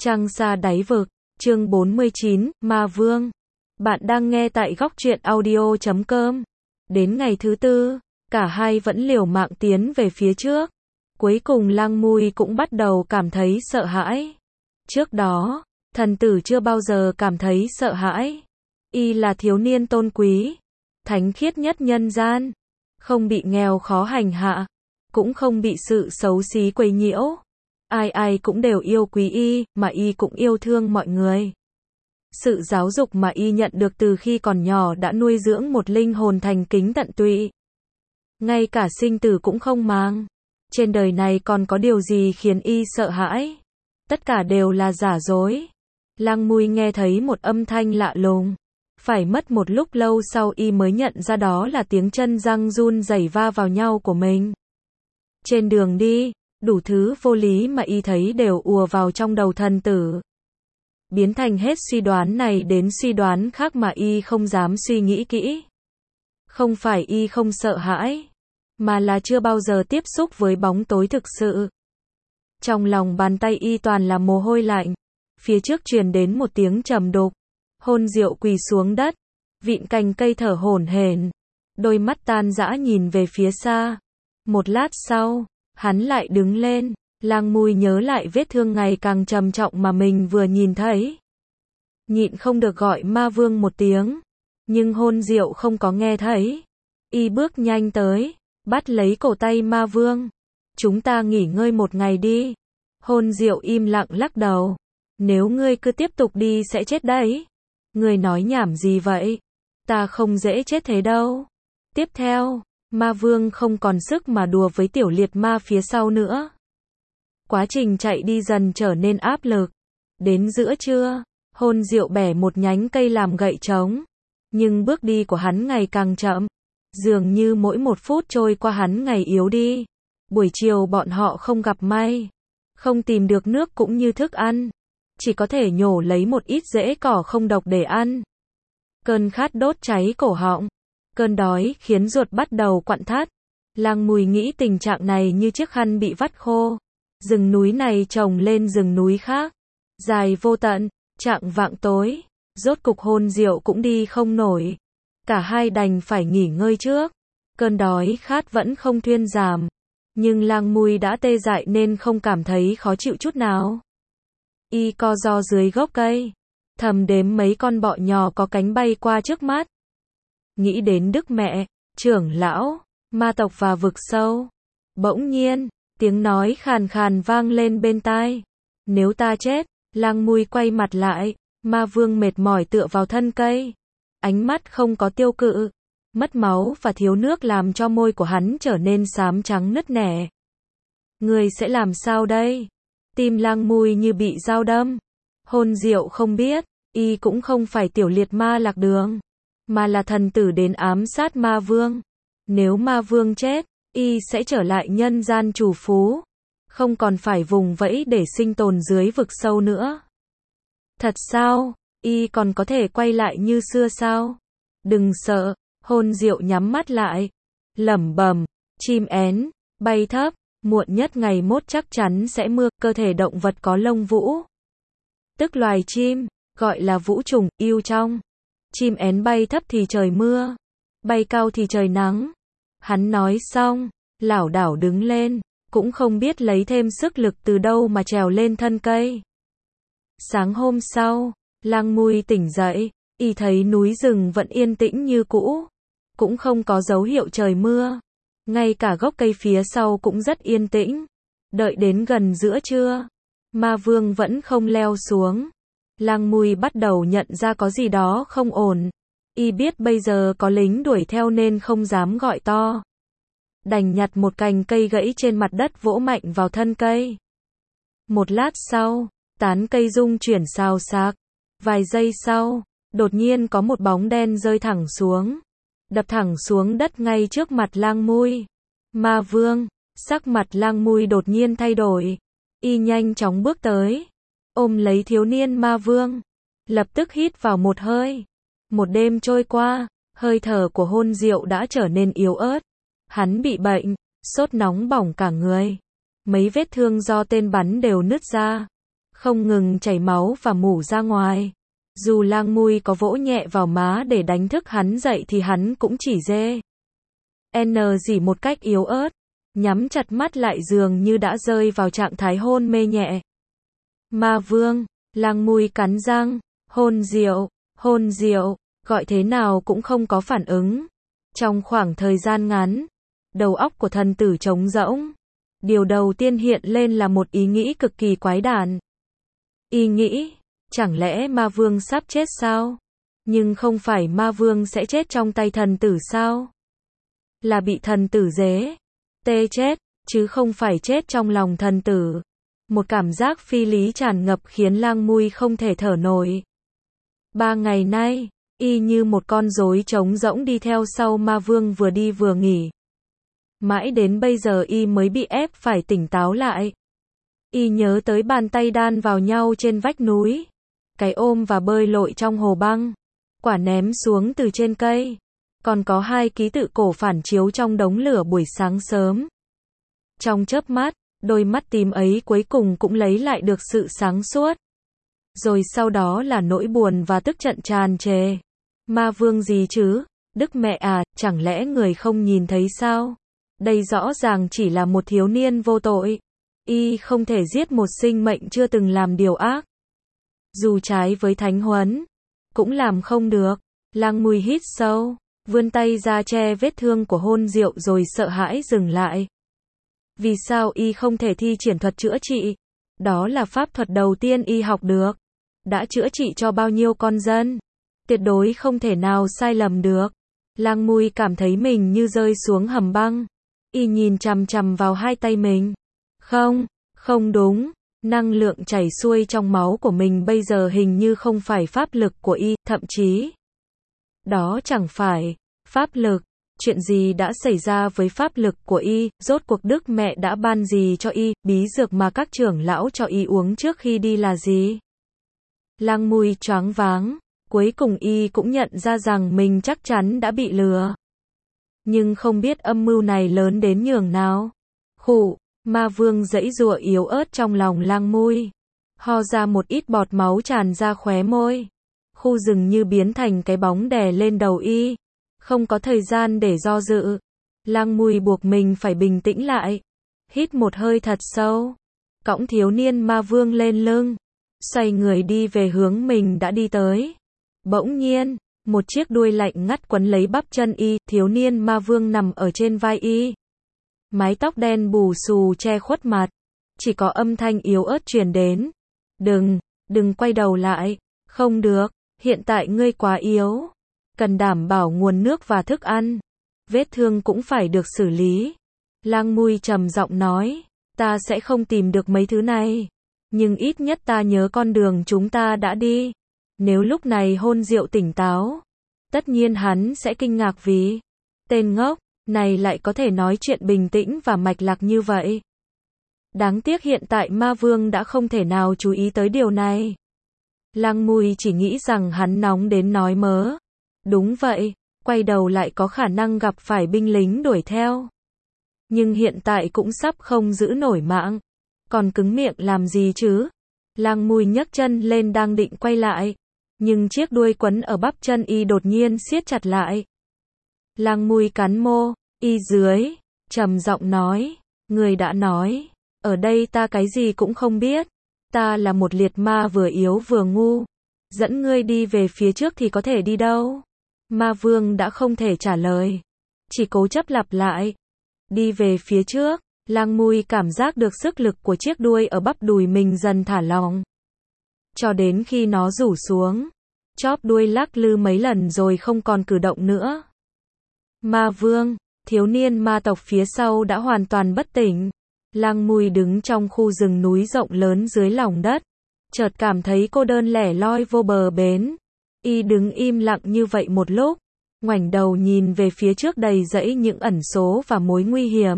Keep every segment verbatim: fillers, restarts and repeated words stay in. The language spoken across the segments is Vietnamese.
Trăng xa đáy vực, chương bốn mươi chín, Ma Vương. Bạn đang nghe tại góc truyện audio chấm com. Đến ngày thứ tư, cả hai vẫn liều mạng tiến về phía trước. Cuối cùng Lang Mui cũng bắt đầu cảm thấy sợ hãi. Trước đó, thần tử chưa bao giờ cảm thấy sợ hãi. Y là thiếu niên tôn quý, thánh khiết nhất nhân gian, không bị nghèo khó hành hạ, cũng không bị sự xấu xí quấy nhiễu. Ai ai cũng đều yêu quý y, mà y cũng yêu thương mọi người. Sự giáo dục mà y nhận được từ khi còn nhỏ đã nuôi dưỡng một linh hồn thành kính tận tụy. Ngay cả sinh tử cũng không màng. Trên đời này còn có điều gì khiến y sợ hãi? Tất cả đều là giả dối. Lang Mui nghe thấy một âm thanh lạ lùng. Phải mất một lúc lâu sau y mới nhận ra đó là tiếng chân răng run rẩy va vào nhau của mình. Trên đường đi, đủ thứ vô lý mà y thấy đều ùa vào trong đầu thần tử. Biến thành hết suy đoán này đến suy đoán khác mà y không dám suy nghĩ kỹ. Không phải y không sợ hãi, mà là chưa bao giờ tiếp xúc với bóng tối thực sự. Trong lòng bàn tay y toàn là mồ hôi lạnh. Phía trước truyền đến một tiếng trầm đục. Hôn Diệu quỳ xuống đất, vịn cành cây thở hổn hển, đôi mắt tan rã nhìn về phía xa. Một lát sau, hắn lại đứng lên. Lang Mui nhớ lại vết thương ngày càng trầm trọng mà mình vừa nhìn thấy. Nhịn không được gọi Ma Vương một tiếng, nhưng Hôn Diệu không có nghe thấy. Y bước nhanh tới, bắt lấy cổ tay Ma Vương. Chúng ta nghỉ ngơi một ngày đi. Hôn Diệu im lặng lắc đầu. Nếu ngươi cứ tiếp tục đi sẽ chết đấy. Ngươi nói nhảm gì vậy? Ta không dễ chết thế đâu. Tiếp theo, Ma Vương không còn sức mà đùa với tiểu liệt ma phía sau nữa. Quá trình chạy đi dần trở nên áp lực. Đến giữa trưa, Hôn Diệu bẻ một nhánh cây làm gậy trống. Nhưng bước đi của hắn ngày càng chậm. Dường như mỗi một phút trôi qua hắn ngày yếu đi. Buổi chiều bọn họ không gặp may. Không tìm được nước cũng như thức ăn. Chỉ có thể nhổ lấy một ít rễ cỏ không độc để ăn. Cơn khát đốt cháy cổ họng. Cơn đói khiến ruột bắt đầu quặn thắt. Lang Mui nghĩ tình trạng này như chiếc khăn bị vắt khô. Rừng núi này trồng lên rừng núi khác. Dài vô tận, chạng vạng tối. Rốt cục Hôn Diệu cũng đi không nổi. Cả hai đành phải nghỉ ngơi trước. Cơn đói khát vẫn không thuyên giảm. Nhưng Lang Mui đã tê dại nên không cảm thấy khó chịu chút nào. Y co ro dưới gốc cây. Thầm đếm mấy con bọ nhỏ có cánh bay qua trước mắt. Nghĩ đến Đức Mẹ, trưởng lão, ma tộc và vực sâu. Bỗng nhiên, tiếng nói khàn khàn vang lên bên tai. Nếu ta chết, Lang Mui quay mặt lại. Ma Vương mệt mỏi tựa vào thân cây. Ánh mắt không có tiêu cự. Mất máu và thiếu nước làm cho môi của hắn trở nên xám trắng nứt nẻ. Người sẽ làm sao đây? Tim Lang Mui như bị dao đâm. Hôn Diệu không biết, y cũng không phải tiểu liệt ma lạc đường, mà là thần tử đến ám sát Ma Vương. Nếu Ma Vương chết, y sẽ trở lại nhân gian chủ phú, không còn phải vùng vẫy để sinh tồn dưới vực sâu nữa. Thật sao? Y còn có thể quay lại như xưa sao? Đừng sợ. Hôn Diệu nhắm mắt lại, lẩm bẩm, chim én, bay thấp, muộn nhất ngày mốt chắc chắn sẽ mưa. Cơ thể động vật có lông vũ, tức loài chim, gọi là vũ trùng, yêu trong. Chim én bay thấp thì trời mưa, bay cao thì trời nắng. Hắn nói xong, lảo đảo đứng lên, cũng không biết lấy thêm sức lực từ đâu mà trèo lên thân cây. Sáng hôm sau, Lang Mui tỉnh dậy, y thấy núi rừng vẫn yên tĩnh như cũ, cũng không có dấu hiệu trời mưa. Ngay cả gốc cây phía sau cũng rất yên tĩnh. Đợi đến gần giữa trưa, Ma Vương vẫn không leo xuống. Lang Mui bắt đầu nhận ra có gì đó không ổn. Y biết bây giờ có lính đuổi theo nên không dám gọi to. Đành nhặt một cành cây gãy trên mặt đất vỗ mạnh vào thân cây. Một lát sau, tán cây rung chuyển xào xạc. Vài giây sau, đột nhiên có một bóng đen rơi thẳng xuống. Đập thẳng xuống đất ngay trước mặt Lang Mui. Ma Vương, sắc mặt Lang Mui đột nhiên thay đổi. Y nhanh chóng bước tới, ôm lấy thiếu niên Ma Vương. Lập tức hít vào một hơi. Một đêm trôi qua, hơi thở của Hôn Diệu đã trở nên yếu ớt. Hắn bị bệnh, sốt nóng bỏng cả người. Mấy vết thương do tên bắn đều nứt ra. không ngừng chảy máu và mủ ra ngoài. Dù Lang Mui có vỗ nhẹ vào má để đánh thức hắn dậy thì hắn cũng chỉ dê. N dỉ một cách yếu ớt, nhắm chặt mắt lại dường như đã rơi vào trạng thái hôn mê nhẹ. Ma Vương, Lang Mui cắn răng, hôn Diệu, hôn Diệu, gọi thế nào cũng không có phản ứng. Trong khoảng thời gian ngắn, đầu óc của thần tử trống rỗng. Điều đầu tiên hiện lên là một ý nghĩ cực kỳ quái đản. Y nghĩ, chẳng lẽ Ma Vương sắp chết sao? Nhưng không phải Ma Vương sẽ chết trong tay thần tử sao? Là bị thần tử dế tê chết, chứ không phải chết trong lòng thần tử. Một cảm giác phi lý tràn ngập khiến Lang Mui không thể thở nổi. Ba ngày nay, y như một con rối trống rỗng đi theo sau Ma Vương vừa đi vừa nghỉ. Mãi đến bây giờ y mới bị ép phải tỉnh táo lại. Y nhớ tới bàn tay đan vào nhau trên vách núi, cái ôm và bơi lội trong hồ băng, quả ném xuống từ trên cây, còn có hai ký tự cổ phản chiếu trong đống lửa buổi sáng sớm. Trong chớp mắt, đôi mắt tím ấy cuối cùng cũng lấy lại được sự sáng suốt. Rồi sau đó là nỗi buồn và tức giận tràn trề. Ma Vương gì chứ? Đức mẹ à, chẳng lẽ người không nhìn thấy sao? Đây rõ ràng chỉ là một thiếu niên vô tội. Y không thể giết một sinh mệnh chưa từng làm điều ác. Dù trái với thánh huấn, cũng làm không được. Lang Mui hít sâu, vươn tay ra che vết thương của hôn Diệu rồi sợ hãi dừng lại. Vì sao y không thể thi triển thuật chữa trị? Đó là pháp thuật đầu tiên y học được. Đã chữa trị cho bao nhiêu con dân? Tuyệt đối không thể nào sai lầm được. Lang Mui cảm thấy mình như rơi xuống hầm băng. Y nhìn chằm chằm vào hai tay mình. Không, không đúng. Năng lượng chảy xuôi trong máu của mình bây giờ hình như không phải pháp lực của y, thậm chí đó chẳng phải pháp lực. Chuyện gì đã xảy ra với pháp lực của y? Rốt cuộc Đức mẹ đã ban gì cho y? Bí dược mà các trưởng lão cho y uống trước khi đi là gì? Lang Mui choáng váng. Cuối cùng y cũng nhận ra rằng mình chắc chắn đã bị lừa. Nhưng không biết âm mưu này lớn đến nhường nào. Khụ, Ma Vương giãy giụa yếu ớt trong lòng Lang Mui. Ho ra một ít bọt máu tràn ra khóe môi. Khu rừng như biến thành cái bóng đè lên đầu y. Không có thời gian để do dự. Lang Mui buộc mình phải bình tĩnh lại. Hít một hơi thật sâu. Cõng thiếu niên Ma Vương lên lưng. Xoay người đi về hướng mình đã đi tới. Bỗng nhiên, một chiếc đuôi lạnh ngắt quấn lấy bắp chân y, thiếu niên Ma Vương nằm ở trên vai y. Mái tóc đen bù xù che khuất mặt. Chỉ có âm thanh yếu ớt truyền đến. Đừng, đừng quay đầu lại. Không được, hiện tại ngươi quá yếu. Cần đảm bảo nguồn nước và thức ăn. Vết thương cũng phải được xử lý. Lang Mui trầm giọng nói. Ta sẽ không tìm được mấy thứ này. Nhưng ít nhất ta nhớ con đường chúng ta đã đi. Nếu lúc này hôn Diệu tỉnh táo, tất nhiên hắn sẽ kinh ngạc vì tên ngốc này lại có thể nói chuyện bình tĩnh và mạch lạc như vậy. Đáng tiếc hiện tại Ma Vương đã không thể nào chú ý tới điều này. Lang Mui chỉ nghĩ rằng hắn nóng đến nói mớ. Đúng vậy, quay đầu lại có khả năng gặp phải binh lính đuổi theo. Nhưng hiện tại cũng sắp không giữ nổi mạng. Còn cứng miệng làm gì chứ? Lang Mui nhấc chân lên đang định quay lại. Nhưng chiếc đuôi quấn ở bắp chân y đột nhiên siết chặt lại. Lang Mui cắn môi, y dưới, trầm giọng nói. Người đã nói, ở đây ta cái gì cũng không biết. Ta là một liệt ma vừa yếu vừa ngu. Dẫn ngươi đi về phía trước thì có thể đi đâu? Ma Vương đã không thể trả lời. Chỉ cố chấp lặp lại. Đi về phía trước. Lang Mui cảm giác được sức lực của chiếc đuôi ở bắp đùi mình dần thả lỏng. Cho đến khi nó rủ xuống. Chóp đuôi lắc lư mấy lần rồi không còn cử động nữa. Ma Vương, thiếu niên ma tộc phía sau đã hoàn toàn bất tỉnh. Lang Mui đứng trong khu rừng núi rộng lớn dưới lòng đất. Chợt cảm thấy cô đơn lẻ loi vô bờ bến. Y đứng im lặng như vậy một lúc. Ngoảnh đầu nhìn về phía trước đầy rẫy những ẩn số và mối nguy hiểm.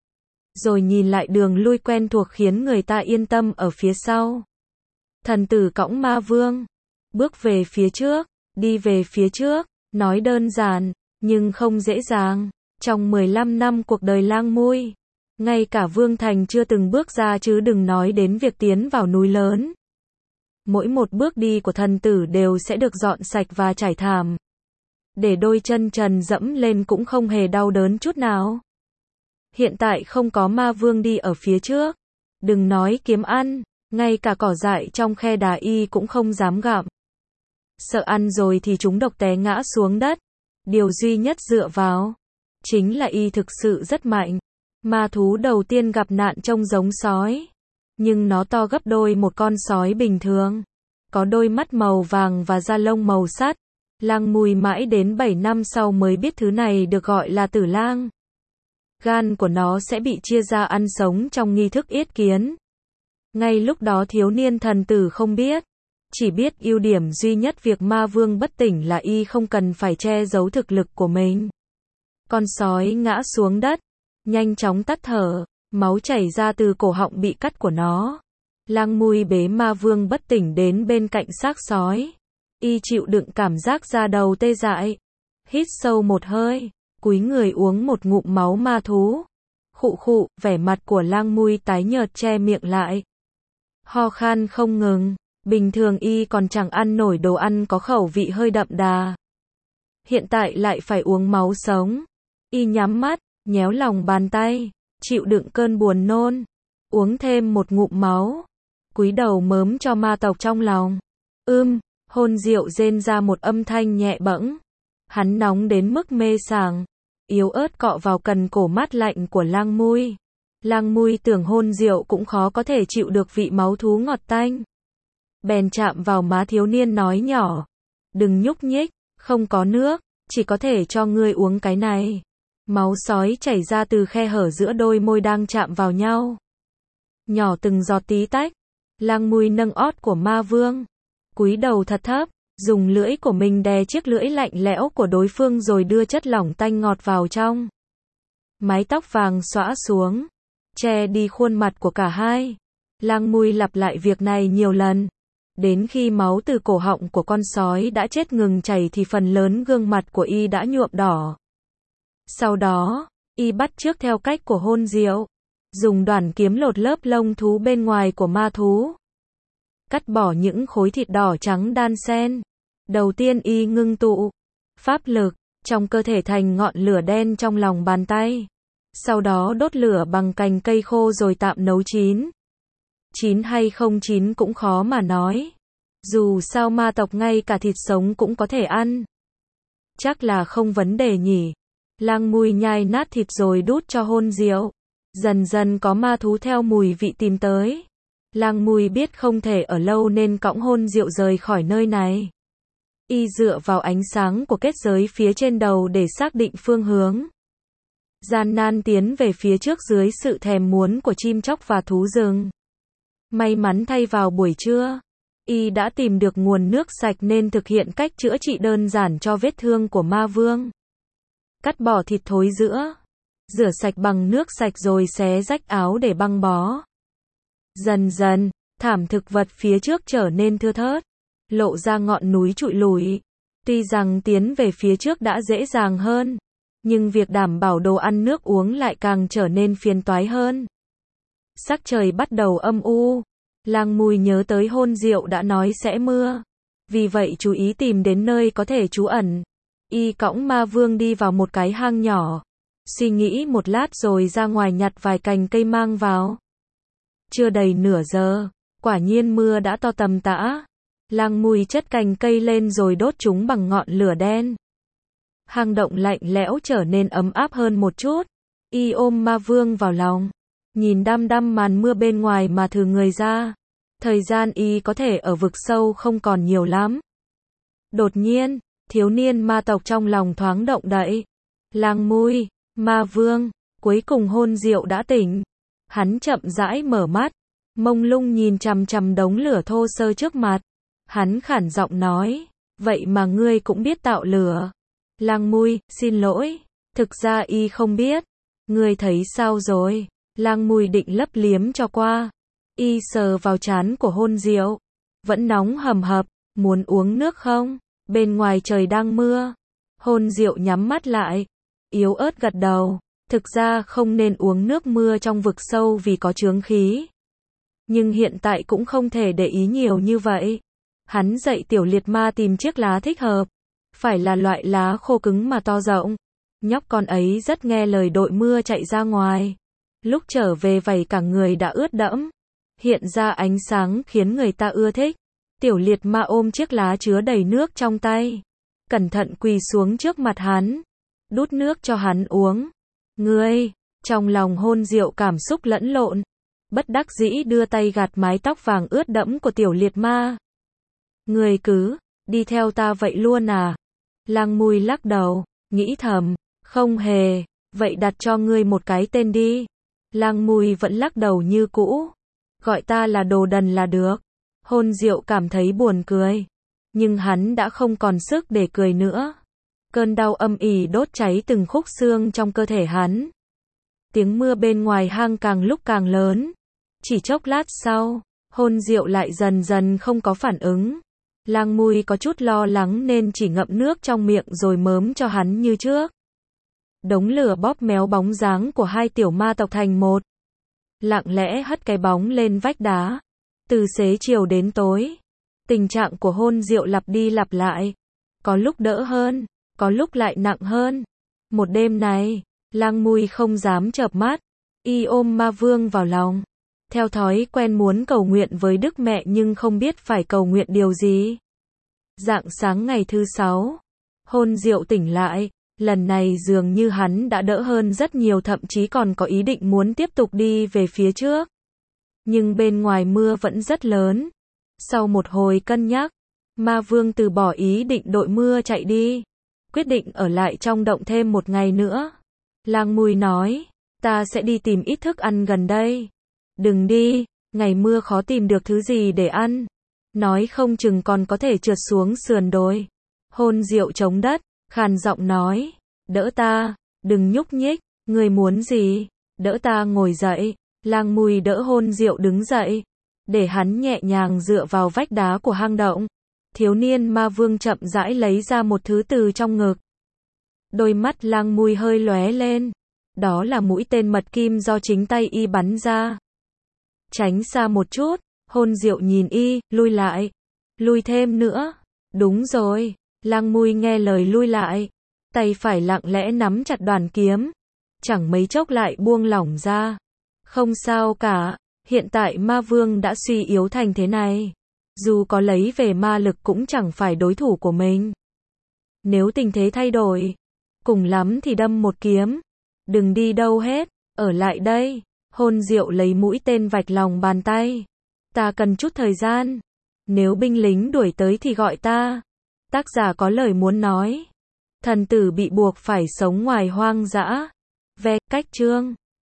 Rồi nhìn lại đường lui quen thuộc khiến người ta yên tâm ở phía sau. Thần tử cõng Ma Vương. Bước về phía trước, đi về phía trước, nói đơn giản, nhưng không dễ dàng. Trong mười lăm năm cuộc đời Lang Mui, ngay cả Vương Thành chưa từng bước ra chứ đừng nói đến việc tiến vào núi lớn. Mỗi một bước đi của thần tử đều sẽ được dọn sạch và trải thảm. Để đôi chân trần dẫm lên cũng không hề đau đớn chút nào. Hiện tại không có ma vương đi ở phía trước. Đừng nói kiếm ăn, ngay cả cỏ dại trong khe đá y cũng không dám gặm. Sợ ăn rồi thì chúng độc té ngã xuống đất. Điều duy nhất dựa vào, chính là y thực sự rất mạnh. Ma thú đầu tiên gặp nạn trông giống sói. Nhưng nó to gấp đôi một con sói bình thường. Có đôi mắt màu vàng và da lông màu sắt. Lang Mùi mãi đến bảy năm sau mới biết thứ này được gọi là tử lang. Gan của nó sẽ bị chia ra ăn sống trong nghi thức yết kiến. Ngay lúc đó thiếu niên thần tử không biết. Chỉ biết ưu điểm duy nhất việc ma vương bất tỉnh là y không cần phải che giấu thực lực của mình. Con sói ngã xuống đất. Nhanh chóng tắt thở. Máu chảy ra từ cổ họng bị cắt của nó. Lang Mùi bế ma vương bất tỉnh đến bên cạnh xác sói. Y chịu đựng cảm giác da đầu tê dại. Hít sâu một hơi. Cúi người uống một ngụm máu ma thú. Khụ khụ, vẻ mặt của Lang Mùi tái nhợt che miệng lại. Ho khan không ngừng. Bình thường y còn chẳng ăn nổi đồ ăn có khẩu vị hơi đậm đà. Hiện tại lại phải uống máu sống. Y nhắm mắt, nhéo lòng bàn tay, chịu đựng cơn buồn nôn. Uống thêm một ngụm máu. Cúi đầu mớm cho ma tộc trong lòng. Ưm, hôn diệu rên ra một âm thanh nhẹ bẫng. Hắn nóng đến mức mê sảng. Yếu ớt cọ vào cần cổ mát lạnh của Lang Mùi. Lang Mùi tưởng hôn diệu cũng khó có thể chịu được vị máu thú ngọt tanh. Bèn chạm vào má thiếu niên nói nhỏ. Đừng nhúc nhích, không có nước, chỉ có thể cho ngươi uống cái này. Máu sói chảy ra từ khe hở giữa đôi môi đang chạm vào nhau. Nhỏ từng giọt tí tách. Lang Mùi nâng ót của ma vương. Cúi đầu thật thấp, dùng lưỡi của mình đè chiếc lưỡi lạnh lẽo của đối phương rồi đưa chất lỏng tanh ngọt vào trong. Mái tóc vàng xõa xuống, che đi khuôn mặt của cả hai. Lang Mùi lặp lại việc này nhiều lần. Đến khi máu từ cổ họng của con sói đã chết ngừng chảy thì phần lớn gương mặt của y đã nhuộm đỏ. Sau đó, y bắt chước theo cách của hôn diệu. Dùng đoản kiếm lột lớp lông thú bên ngoài của ma thú. Cắt bỏ những khối thịt đỏ trắng đan xen. Đầu tiên y ngưng tụ pháp lực trong cơ thể thành ngọn lửa đen trong lòng bàn tay. Sau đó đốt lửa bằng cành cây khô rồi tạm nấu chín. Chín hay không chín cũng khó mà nói. Dù sao ma tộc ngay cả thịt sống cũng có thể ăn. Chắc là không vấn đề nhỉ. Lang Mùi nhai nát thịt rồi đút cho hôn diệu. Dần dần có ma thú theo mùi vị tìm tới. Lang Mùi biết không thể ở lâu nên cõng hôn diệu rời khỏi nơi này. Y dựa vào ánh sáng của kết giới phía trên đầu để xác định phương hướng. Gian nan tiến về phía trước dưới sự thèm muốn của chim chóc và thú rừng. May mắn thay vào buổi trưa, y đã tìm được nguồn nước sạch nên thực hiện cách chữa trị đơn giản cho vết thương của ma vương. Cắt bỏ thịt thối giữa, rửa sạch bằng nước sạch rồi xé rách áo để băng bó. Dần dần, thảm thực vật phía trước trở nên thưa thớt, lộ ra ngọn núi trụi lủi. Tuy rằng tiến về phía trước đã dễ dàng hơn, nhưng việc đảm bảo đồ ăn nước uống lại càng trở nên phiền toái hơn. Sắc trời bắt đầu âm u. Lang Mùi nhớ tới hôn diệu đã nói sẽ mưa. Vì vậy chú ý tìm đến nơi có thể trú ẩn. Y cõng ma vương đi vào một cái hang nhỏ. Suy nghĩ một lát rồi ra ngoài nhặt vài cành cây mang vào. Chưa đầy nửa giờ, quả nhiên mưa đã to tầm tã. Lang Mùi chất cành cây lên rồi đốt chúng bằng ngọn lửa đen. Hang động lạnh lẽo trở nên ấm áp hơn một chút. Y ôm ma vương vào lòng. Nhìn đăm đăm màn mưa bên ngoài mà thử người ra. Thời gian y có thể ở vực sâu không còn nhiều lắm. Đột nhiên, thiếu niên ma tộc trong lòng thoáng động đậy. Lang Mùi, ma vương, cuối cùng hôn diệu đã tỉnh. Hắn chậm rãi mở mắt, mông lung nhìn chằm chằm đống lửa thô sơ trước mặt. Hắn khản giọng nói, vậy mà ngươi cũng biết tạo lửa. Lang Mùi, xin lỗi, thực ra y không biết. Ngươi thấy sao rồi? Lang Mùi định lấp liếm cho qua. Y sờ vào trán của hôn diệu. Vẫn nóng hầm hập, muốn uống nước không? Bên ngoài trời đang mưa. Hôn diệu nhắm mắt lại, yếu ớt gật đầu. Thực ra không nên uống nước mưa trong vực sâu vì có chướng khí. Nhưng hiện tại cũng không thể để ý nhiều như vậy. Hắn dạy tiểu liệt ma tìm chiếc lá thích hợp. Phải là loại lá khô cứng mà to rộng. Nhóc con ấy rất nghe lời đội mưa chạy ra ngoài. Lúc trở về vảy cả người đã ướt đẫm. Hiện ra ánh sáng khiến người ta ưa thích. Tiểu liệt ma ôm chiếc lá chứa đầy nước trong tay. Cẩn thận quỳ xuống trước mặt hắn. Đút nước cho hắn uống. Ngươi, trong lòng Hôn Diệu cảm xúc lẫn lộn. Bất đắc dĩ đưa tay gạt mái tóc vàng ướt đẫm của tiểu liệt ma. Ngươi cứ, đi theo ta vậy luôn à? Lang Mui lắc đầu, nghĩ thầm, không hề, vậy đặt cho ngươi một cái tên đi. Lang Mui vẫn lắc đầu như cũ. Gọi ta là đồ đần là được. Hôn Diệu cảm thấy buồn cười. Nhưng hắn đã không còn sức để cười nữa. Cơn đau âm ỉ đốt cháy từng khúc xương trong cơ thể hắn. Tiếng mưa bên ngoài hang càng lúc càng lớn. Chỉ chốc lát sau, Hôn Diệu lại dần dần không có phản ứng. Lang Mui có chút lo lắng nên chỉ ngậm nước trong miệng rồi mớm cho hắn như trước. Đống lửa bóp méo bóng dáng của hai tiểu ma tộc thành một. Lặng lẽ hất cái bóng lên vách đá. Từ xế chiều đến tối, tình trạng của Hôn Diệu lặp đi lặp lại. Có lúc đỡ hơn, có lúc lại nặng hơn. Một đêm này, Lang Mui không dám chợp mắt. Y ôm ma vương vào lòng. Theo thói quen muốn cầu nguyện với Đức Mẹ nhưng không biết phải cầu nguyện điều gì. Rạng sáng ngày thứ sáu, Hôn Diệu tỉnh lại. Lần này dường như hắn đã đỡ hơn rất nhiều, thậm chí còn có ý định muốn tiếp tục đi về phía trước. Nhưng bên ngoài mưa vẫn rất lớn. Sau một hồi cân nhắc, ma vương từ bỏ ý định đội mưa chạy đi. Quyết định ở lại trong động thêm một ngày nữa. Lang Mui nói, ta sẽ đi tìm ít thức ăn gần đây. Đừng đi, ngày mưa khó tìm được thứ gì để ăn. Nói không chừng còn có thể trượt xuống sườn đồi. Hôn Diệu chống đất, khàn giọng nói, đỡ ta, đừng nhúc nhích, ngươi muốn gì, đỡ ta ngồi dậy. Lang Mui đỡ Hôn Diệu đứng dậy, để hắn nhẹ nhàng dựa vào vách đá của hang động. Thiếu niên ma vương chậm rãi lấy ra một thứ từ trong ngực. Đôi mắt Lang Mui hơi lóe lên. Đó là mũi tên mật kim do chính tay y bắn ra. Tránh xa một chút, Hôn Diệu nhìn y, lui lại. Lui thêm nữa. Đúng rồi. Lang Mui nghe lời lui lại. Tay phải lặng lẽ nắm chặt đoàn kiếm. Chẳng mấy chốc lại buông lỏng ra. Không sao cả, hiện tại ma vương đã suy yếu thành thế này. Dù có lấy về ma lực cũng chẳng phải đối thủ của mình. Nếu tình thế thay đổi, cùng lắm thì đâm một kiếm. Đừng đi đâu hết, ở lại đây. Hôn Diệu lấy mũi tên vạch lòng bàn tay. Ta cần chút thời gian. Nếu binh lính đuổi tới thì gọi ta. Tác giả có lời muốn nói. Thần tử bị buộc phải sống ngoài hoang dã. Ve, cách chương.